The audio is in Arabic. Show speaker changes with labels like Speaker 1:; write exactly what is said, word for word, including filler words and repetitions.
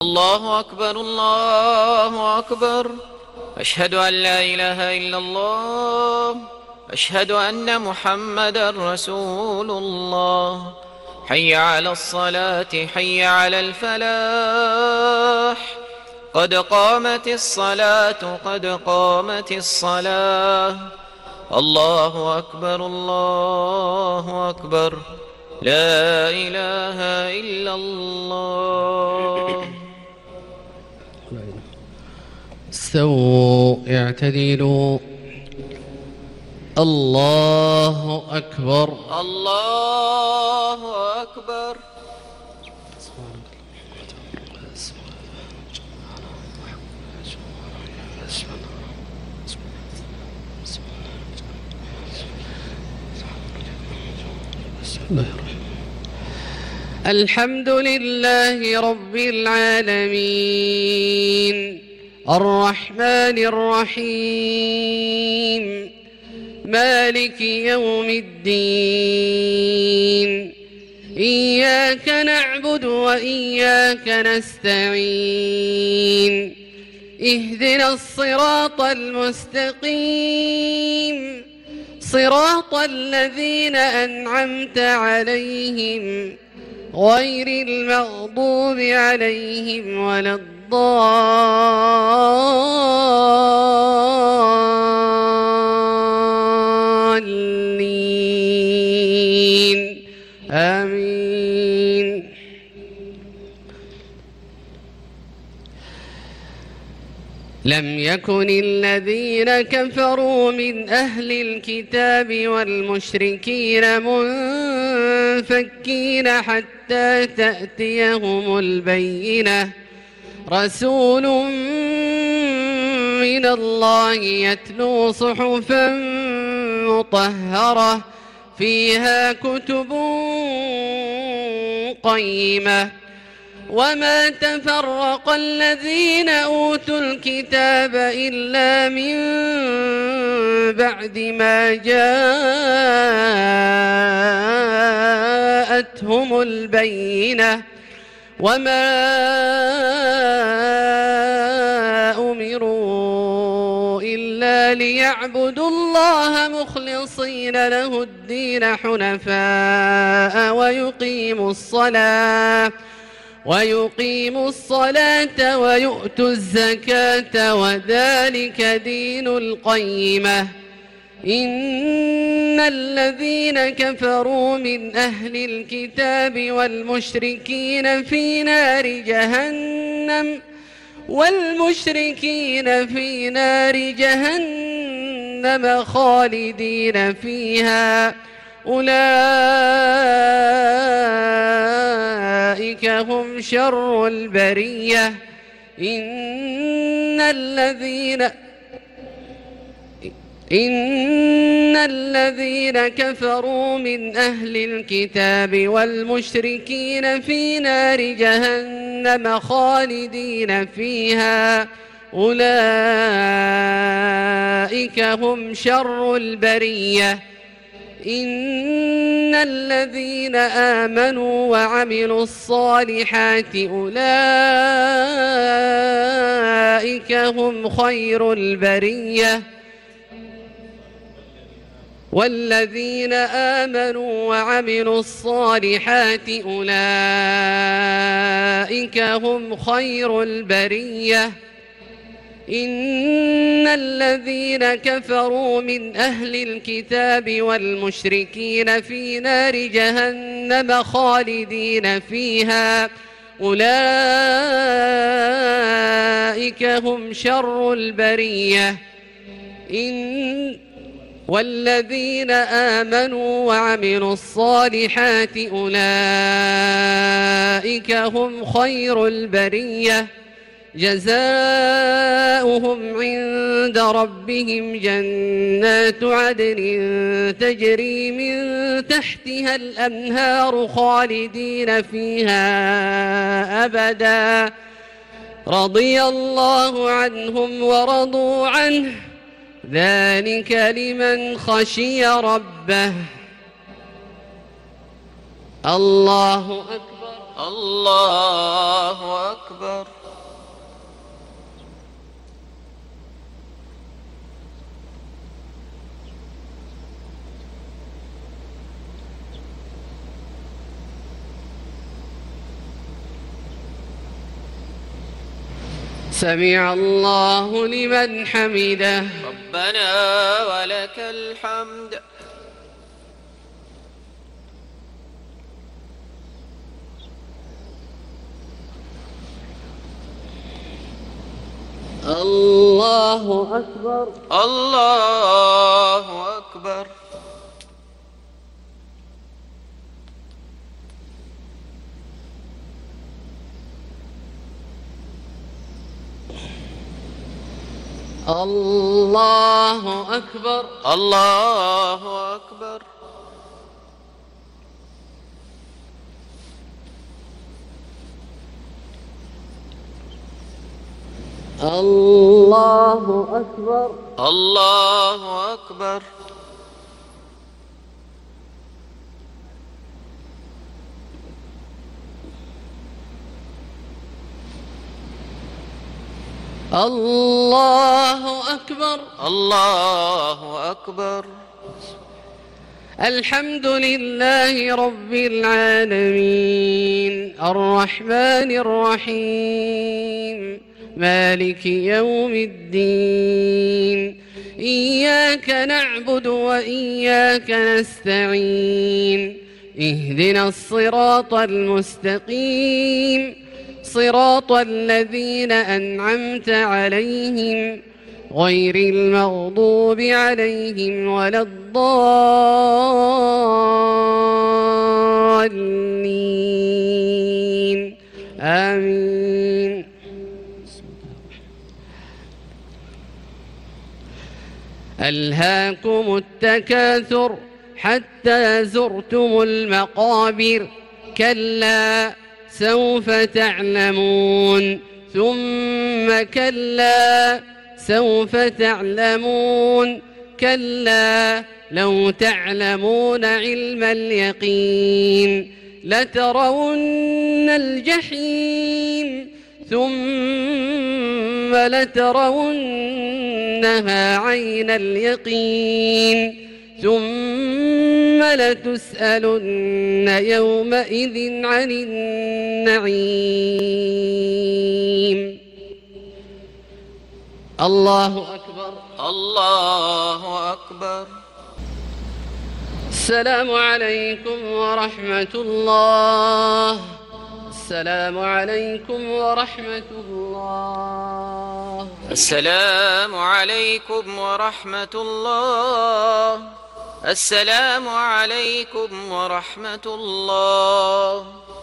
Speaker 1: الله أكبر الله أكبر. أشهد أن لا إله إلا الله. أشهد أن محمدا رسول الله. حي على الصلاة حي على الفلاح. قد قامت الصلاة قد قامت الصلاة. الله أكبر الله أكبر. لا إله إلا الله.
Speaker 2: استووا اعتدلوا. الله أكبر
Speaker 1: الله أكبر.
Speaker 2: الحمد لله رب العالمين الرحمن الرحيم مالك يوم الدين. إياك نعبد وإياك نستعين. اهدنا الصراط المستقيم صراط الذين أنعمت عليهم غير المغضوب عليهم ولا الضالين آمين. لم يكن الذين كفروا من أهل الكتاب والمشركين منفكين حتى تأتيهم البينة. رسول من الله يتلو صحفا مطهرة فيها كتب قيمة. وما تفرق الذين أوتوا الكتاب إلا من بعد ما جاءتهم البينة. وما أمروا إلا ليعبدوا الله مخلصين له الدين حنفاء ويقيموا الصلاة ويقيموا الصلاة ويؤتوا الزكاة وذلك دين القيمة. إن الذين كفروا من أهل الكتاب والمشركين في نار جهنم والمشركين في نار جهنم خالدين فيها أولئك هم شر البرية. إن الذين إن الذين كفروا من أهل الكتاب والمشركين في نار جهنم خالدين فيها أولئك هم شر البرية. إن الذين آمنوا وعملوا الصالحات أولئك هم خير البرية. والذين آمنوا وعملوا الصالحات أولئك هم خير البرية. إن الذين كفروا من أهل الكتاب والمشركين في نار جهنم خالدين فيها أولئك هم شر البرية. إن والذين آمنوا وعملوا الصالحات أولئك هم خير البرية. جزاؤهم عند ربهم جنات عدن تجري من تحتها الأنهار خالدين فيها أبدا. رضي الله عنهم ورضوا عنه ذلك لمن خشي ربه. الله أكبر.
Speaker 1: الله أكبر.
Speaker 2: سمع الله لمن حمده.
Speaker 1: ربنا ولك الحمد.
Speaker 2: الله أكبر.
Speaker 1: الله أكبر.
Speaker 2: الله أكبر.
Speaker 1: الله أكبر.
Speaker 2: الله أكبر.
Speaker 1: الله أكبر.
Speaker 2: الله أكبر.
Speaker 1: الله أكبر.
Speaker 2: الحمد لله رب العالمين الرحمن الرحيم مالك يوم الدين إياك نعبد وإياك نستعين اهدنا الصراط المستقيم صراط الذين أنعمت عليهم غير المغضوب عليهم ولا الضالين آمين. ألهاكم التكاثر حتى زرتم المقابر كلا سوف تعلمون ثم كلا سوف تعلمون كلا لو تعلمون علم اليقين لترون الجحيم ثم لترونها عين اليقين ثم لتسألن يومئذ عن النعيم. الله أكبر.
Speaker 1: الله أكبر.
Speaker 2: السلام عليكم ورحمة الله. السلام عليكم ورحمة الله.
Speaker 1: السلام عليكم ورحمة الله. السلام عليكم ورحمة الله.